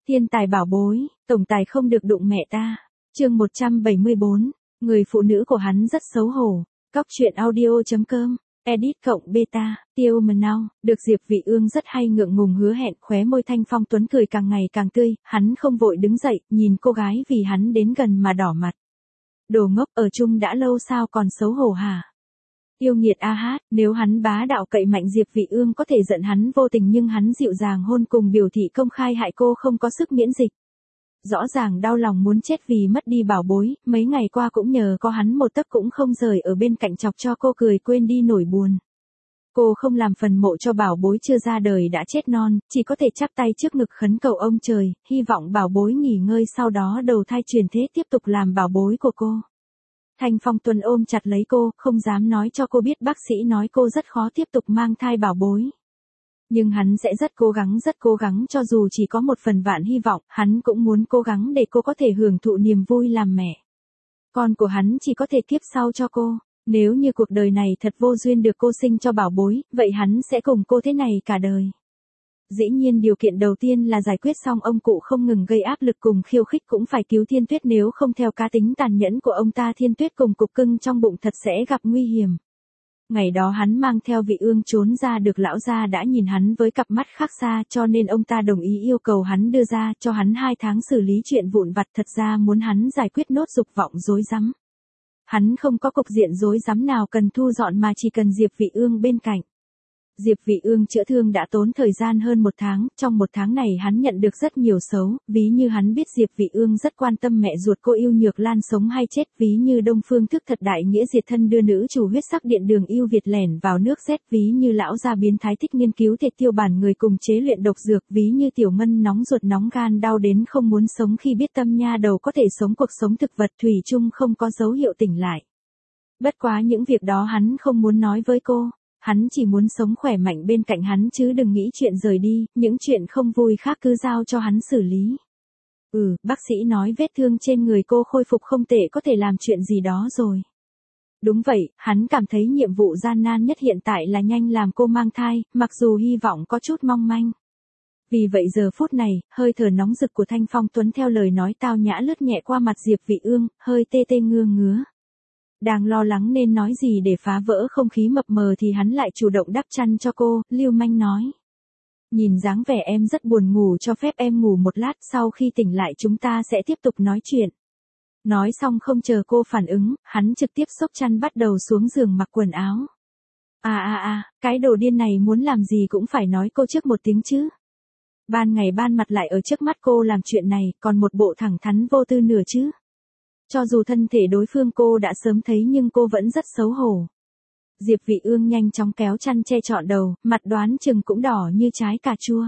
Thiên tài bảo bối, tổng tài không được đụng mẹ ta. Chương 174, người phụ nữ của hắn rất xấu hổ. Cóc truyện audio.com, edit cộng beta, tiêu mần nào, được Diệp Vị Ương rất hay ngượng ngùng hứa hẹn, khóe môi Thanh Phong Tuấn cười càng ngày càng tươi, hắn không vội đứng dậy, nhìn cô gái vì hắn đến gần mà đỏ mặt. Đồ ngốc, ở chung đã lâu sao còn xấu hổ hả? Yêu nghiệt a hát, nếu hắn bá đạo cậy mạnh Diệp Vị Ương có thể giận hắn vô tình, nhưng hắn dịu dàng hôn cùng biểu thị công khai hại cô không có sức miễn dịch. Rõ ràng đau lòng muốn chết vì mất đi bảo bối, mấy ngày qua cũng nhờ có hắn một tấc cũng không rời ở bên cạnh chọc cho cô cười quên đi nỗi buồn. Cô không làm phần mộ cho bảo bối chưa ra đời đã chết non, chỉ có thể chắp tay trước ngực khấn cầu ông trời, hy vọng bảo bối nghỉ ngơi sau đó đầu thai chuyển thế tiếp tục làm bảo bối của cô. Thanh Phong Tuấn ôm chặt lấy cô, không dám nói cho cô biết bác sĩ nói cô rất khó tiếp tục mang thai bảo bối. Nhưng hắn sẽ rất cố gắng cho dù chỉ có một phần vạn hy vọng, hắn cũng muốn cố gắng để cô có thể hưởng thụ niềm vui làm mẹ. Con của hắn chỉ có thể kiếp sau cho cô. Nếu như cuộc đời này thật vô duyên được cô sinh cho bảo bối, vậy hắn sẽ cùng cô thế này cả đời. Dĩ nhiên điều kiện đầu tiên là giải quyết xong ông cụ không ngừng gây áp lực cùng khiêu khích, cũng phải cứu Thiên Tuyết, nếu không theo cá tính tàn nhẫn của ông ta Thiên Tuyết cùng cục cưng trong bụng thật sẽ gặp nguy hiểm. Ngày đó hắn mang theo Vị Ương trốn ra được lão gia đã nhìn hắn với cặp mắt khác xa, cho nên ông ta đồng ý yêu cầu hắn đưa ra cho hắn 2 tháng xử lý chuyện vụn vặt, thật ra muốn hắn giải quyết nốt dục vọng rối rắm. Hắn không có cục diện rối rắm nào cần thu dọn mà chỉ cần Diệp Vị Ương bên cạnh. Diệp Vị Ương chữa thương đã tốn thời gian hơn 1 tháng, trong 1 tháng này hắn nhận được rất nhiều xấu, ví như hắn biết Diệp Vị Ương rất quan tâm mẹ ruột cô Yêu Nhược Lan sống hay chết, ví như Đông Phương Thức thật đại nghĩa diệt thân đưa nữ chủ huyết sắc điện đường yêu Việt lẻn vào nước Z, ví như lão gia biến thái thích nghiên cứu thể tiêu bản người cùng chế luyện độc dược, ví như Tiểu Mân nóng ruột nóng gan đau đến không muốn sống khi biết Tâm Nha Đầu có thể sống cuộc sống thực vật thủy chung không có dấu hiệu tỉnh lại. Bất quá những việc đó hắn không muốn nói với cô. Hắn chỉ muốn sống khỏe mạnh bên cạnh hắn chứ đừng nghĩ chuyện rời đi, những chuyện không vui khác cứ giao cho hắn xử lý. Bác sĩ nói vết thương trên người cô khôi phục không tệ, có thể làm chuyện gì đó rồi. Đúng vậy, hắn cảm thấy nhiệm vụ gian nan nhất hiện tại là nhanh làm cô mang thai, mặc dù hy vọng có chút mong manh. Vì vậy giờ phút này, hơi thở nóng rực của Thanh Phong Tuấn theo lời nói tao nhã lướt nhẹ qua mặt Diệp Vị Ương, hơi tê tê ngứa ngứa. Đang lo lắng nên nói gì để phá vỡ không khí mập mờ thì hắn lại chủ động đắp chăn cho cô, lưu manh nói. Nhìn dáng vẻ em rất buồn ngủ, cho phép em ngủ một lát, sau khi tỉnh lại chúng ta sẽ tiếp tục nói chuyện. Nói xong không chờ cô phản ứng, hắn trực tiếp xốc chăn bắt đầu xuống giường mặc quần áo. Cái đồ điên này muốn làm gì cũng phải nói cô trước một tiếng chứ. Ban ngày ban mặt lại ở trước mắt cô làm chuyện này, còn một bộ thẳng thắn vô tư nửa chứ. Cho dù thân thể đối phương cô đã sớm thấy nhưng cô vẫn rất xấu hổ. Diệp Vị Ương nhanh chóng kéo chăn che trọn đầu, mặt đoán chừng cũng đỏ như trái cà chua.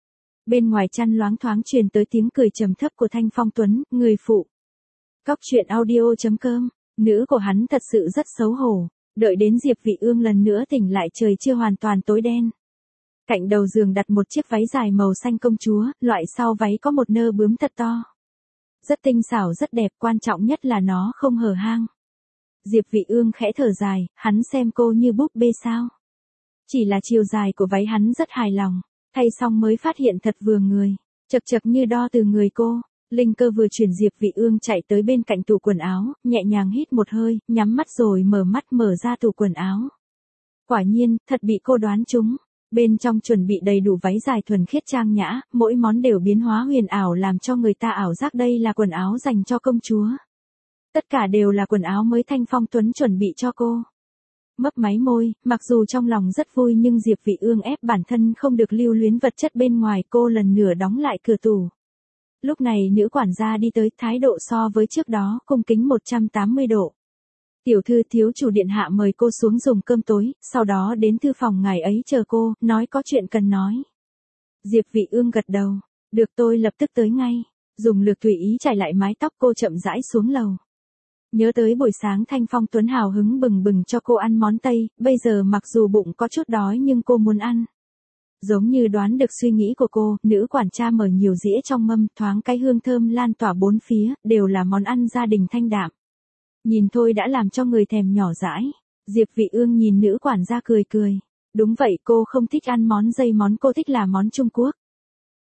Bên ngoài chăn loáng thoáng truyền tới tiếng cười trầm thấp của Thanh Phong Tuấn, người phụ. Cóc truyện audio.com, nữ của hắn thật sự rất xấu hổ. Đợi đến Diệp Vị Ương lần nữa tỉnh lại trời chưa hoàn toàn tối đen. Cạnh đầu giường đặt một chiếc váy dài màu xanh công chúa, loại sau váy có một nơ bướm thật to. Rất tinh xảo rất đẹp, quan trọng nhất là nó không hở hang. Diệp Vị Ương khẽ thở dài, hắn xem cô như búp bê sao. Chỉ là chiều dài của váy hắn rất hài lòng, thay xong mới phát hiện thật vừa người, chật như đo từ người cô. Linh cơ vừa chuyển Diệp Vị Ương chạy tới bên cạnh tủ quần áo, nhẹ nhàng hít một hơi, nhắm mắt rồi mở ra tủ quần áo. Quả nhiên, thật bị cô đoán trúng. Bên trong chuẩn bị đầy đủ váy dài thuần khiết trang nhã, mỗi món đều biến hóa huyền ảo làm cho người ta ảo giác đây là quần áo dành cho công chúa. Tất cả đều là quần áo mới Thanh Phong Tuấn chuẩn bị cho cô. Mấp máy môi, mặc dù trong lòng rất vui nhưng Diệp Vị Ương ép bản thân không được lưu luyến vật chất bên ngoài, cô lần nữa đóng lại cửa tủ. Lúc này nữ quản gia đi tới, thái độ so với trước đó cung kính 180 độ. Tiểu thư thiếu chủ điện hạ mời cô xuống dùng cơm tối, sau đó đến thư phòng ngài ấy chờ cô, nói có chuyện cần nói. Diệp Vị Ương gật đầu, được tôi lập tức tới ngay. Dùng lược tùy ý chải lại mái tóc cô chậm rãi xuống lầu. Nhớ tới buổi sáng Thanh Phong Tuấn hào hứng bừng bừng cho cô ăn món Tây, bây giờ mặc dù bụng có chút đói nhưng cô muốn ăn. Giống như đoán được suy nghĩ của cô, nữ quản gia mở nhiều dĩa trong mâm, thoáng cái hương thơm lan tỏa bốn phía, đều là món ăn gia đình thanh đạm. Nhìn thôi đã làm cho người thèm nhỏ dãi. Diệp Vị Ương nhìn nữ quản gia cười cười. Đúng vậy, cô không thích ăn món Tây, món cô thích là món Trung Quốc.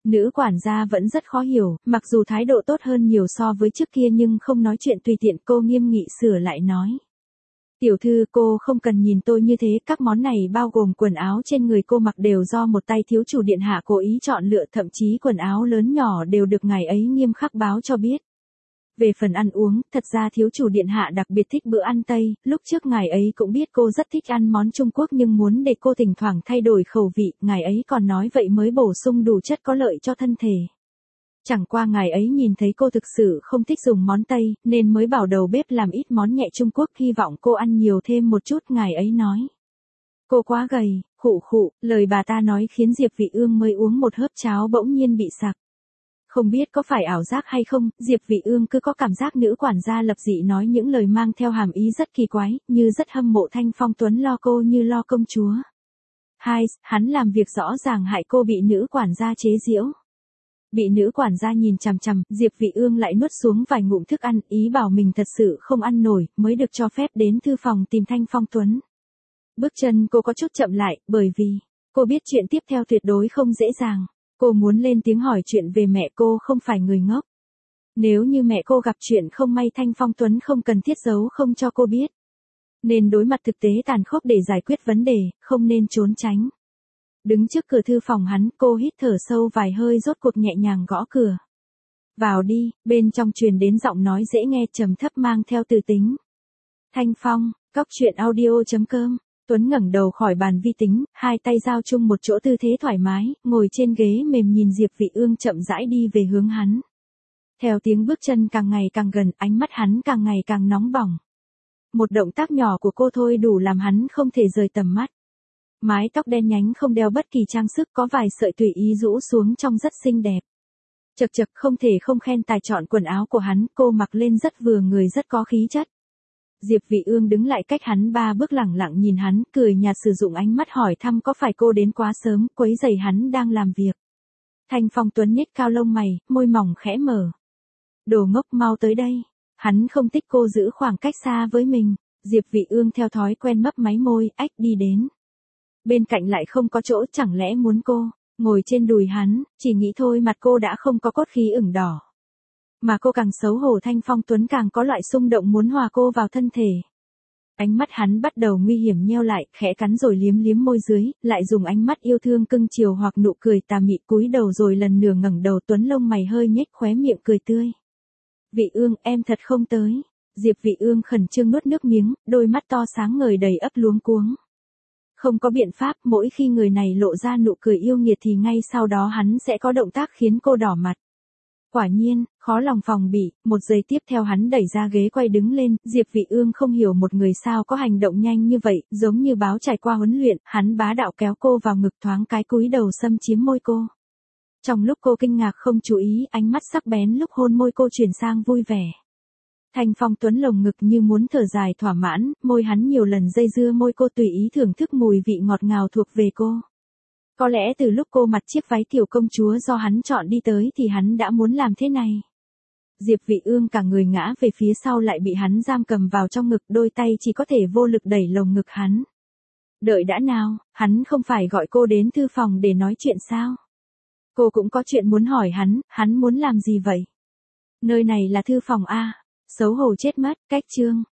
Nữ quản gia vẫn rất khó hiểu, mặc dù thái độ tốt hơn nhiều so với trước kia nhưng không nói chuyện tùy tiện, cô nghiêm nghị sửa lại nói. Tiểu thư, cô không cần nhìn tôi như thế, các món này bao gồm quần áo trên người cô mặc đều do một tay thiếu chủ điện hạ cố ý chọn lựa, thậm chí quần áo lớn nhỏ đều được ngài ấy nghiêm khắc báo cho biết. Về phần ăn uống, thật ra thiếu chủ điện hạ đặc biệt thích bữa ăn Tây, lúc trước ngài ấy cũng biết cô rất thích ăn món Trung Quốc nhưng muốn để cô thỉnh thoảng thay đổi khẩu vị, ngài ấy còn nói vậy mới bổ sung đủ chất có lợi cho thân thể. Chẳng qua ngài ấy nhìn thấy cô thực sự không thích dùng món Tây, nên mới bảo đầu bếp làm ít món nhẹ Trung Quốc, hy vọng cô ăn nhiều thêm một chút, ngài ấy nói. Cô quá gầy, khụ khụ, lời bà ta nói khiến Diệp Vị Ương mới uống một hớp cháo bỗng nhiên bị sặc. Không biết có phải ảo giác hay không, Diệp Vị Ương cứ có cảm giác nữ quản gia Lập Dị nói những lời mang theo hàm ý rất kỳ quái, như rất hâm mộ Thanh Phong Tuấn lo cô như lo công chúa. Hắn làm việc rõ ràng hại cô bị nữ quản gia chế giễu. Bị nữ quản gia nhìn chằm chằm, Diệp Vị Ương lại nuốt xuống vài ngụm thức ăn, ý bảo mình thật sự không ăn nổi, mới được cho phép đến thư phòng tìm Thanh Phong Tuấn. Bước chân cô có chút chậm lại, bởi vì cô biết chuyện tiếp theo tuyệt đối không dễ dàng. Cô muốn lên tiếng hỏi chuyện về mẹ cô, không phải người ngốc. Nếu như mẹ cô gặp chuyện không may, Thanh Phong Tuấn không cần thiết giấu không cho cô biết. Nên đối mặt thực tế tàn khốc để giải quyết vấn đề, không nên trốn tránh. Đứng trước cửa thư phòng hắn, cô hít thở sâu vài hơi, rốt cuộc nhẹ nhàng gõ cửa. Vào đi, bên trong truyền đến giọng nói dễ nghe trầm thấp mang theo từ tính. Thanh Phong, cóc truyện audio.com. Tuấn ngẩng đầu khỏi bàn vi tính, hai tay giao chung một chỗ, tư thế thoải mái, ngồi trên ghế mềm nhìn Diệp Vị Ương chậm rãi đi về hướng hắn. Theo tiếng bước chân càng ngày càng gần, ánh mắt hắn càng ngày càng nóng bỏng. Một động tác nhỏ của cô thôi đủ làm hắn không thể rời tầm mắt. Mái tóc đen nhánh không đeo bất kỳ trang sức, có vài sợi tùy ý rũ xuống trông rất xinh đẹp. Chậc chậc, không thể không khen tài chọn quần áo của hắn, cô mặc lên rất vừa người, rất có khí chất. Diệp Vị Ương đứng lại cách hắn 3 bước, lẳng lặng nhìn hắn, cười nhạt, sử dụng ánh mắt hỏi thăm có phải cô đến quá sớm, quấy rầy hắn đang làm việc. Thanh Phong Tuấn nhếch cao lông mày, môi mỏng khẽ mở. Đồ ngốc, mau tới đây. Hắn không thích cô giữ khoảng cách xa với mình. Diệp Vị Ương theo thói quen mấp máy môi, ách đi đến. Bên cạnh lại không có chỗ, chẳng lẽ muốn cô ngồi trên đùi hắn, chỉ nghĩ thôi mặt cô đã không có cốt khí ửng đỏ. Mà cô càng xấu hổ, Thanh Phong Tuấn càng có loại xung động muốn hòa cô vào thân thể. Ánh mắt hắn bắt đầu nguy hiểm nheo lại, khẽ cắn rồi liếm liếm môi dưới, lại dùng ánh mắt yêu thương cưng chiều hoặc nụ cười tà mị, cúi đầu rồi lần nửa ngẩng đầu. Tuấn lông mày hơi nhếch, khóe miệng cười tươi. Vị Ương, em thật không tới. Diệp Vị Ương khẩn trương nuốt nước miếng, đôi mắt to sáng ngời đầy ấp luống cuống. Không có biện pháp, mỗi khi người này lộ ra nụ cười yêu nghiệt thì ngay sau đó hắn sẽ có động tác khiến cô đỏ mặt. Quả nhiên, khó lòng phòng bị, một giây tiếp theo hắn đẩy ra ghế quay đứng lên. Diệp Vị Ương không hiểu một người sao có hành động nhanh như vậy, giống như báo trải qua huấn luyện, hắn bá đạo kéo cô vào ngực, thoáng cái cúi đầu xâm chiếm môi cô. Trong lúc cô kinh ngạc không chú ý, ánh mắt sắc bén lúc hôn môi cô chuyển sang vui vẻ. Thanh Phong Tuấn lồng ngực như muốn thở dài thỏa mãn, môi hắn nhiều lần dây dưa môi cô, tùy ý thưởng thức mùi vị ngọt ngào thuộc về cô. Có lẽ từ lúc cô mặc chiếc váy tiểu công chúa do hắn chọn đi tới thì hắn đã muốn làm thế này. Diệp Vị Ương cả người ngã về phía sau, lại bị hắn giam cầm vào trong ngực, đôi tay chỉ có thể vô lực đẩy lồng ngực hắn. Đợi đã nào, hắn không phải gọi cô đến thư phòng để nói chuyện sao? Cô cũng có chuyện muốn hỏi hắn muốn làm gì vậy? Nơi này là thư phòng a? Xấu hổ chết mất, cách chương.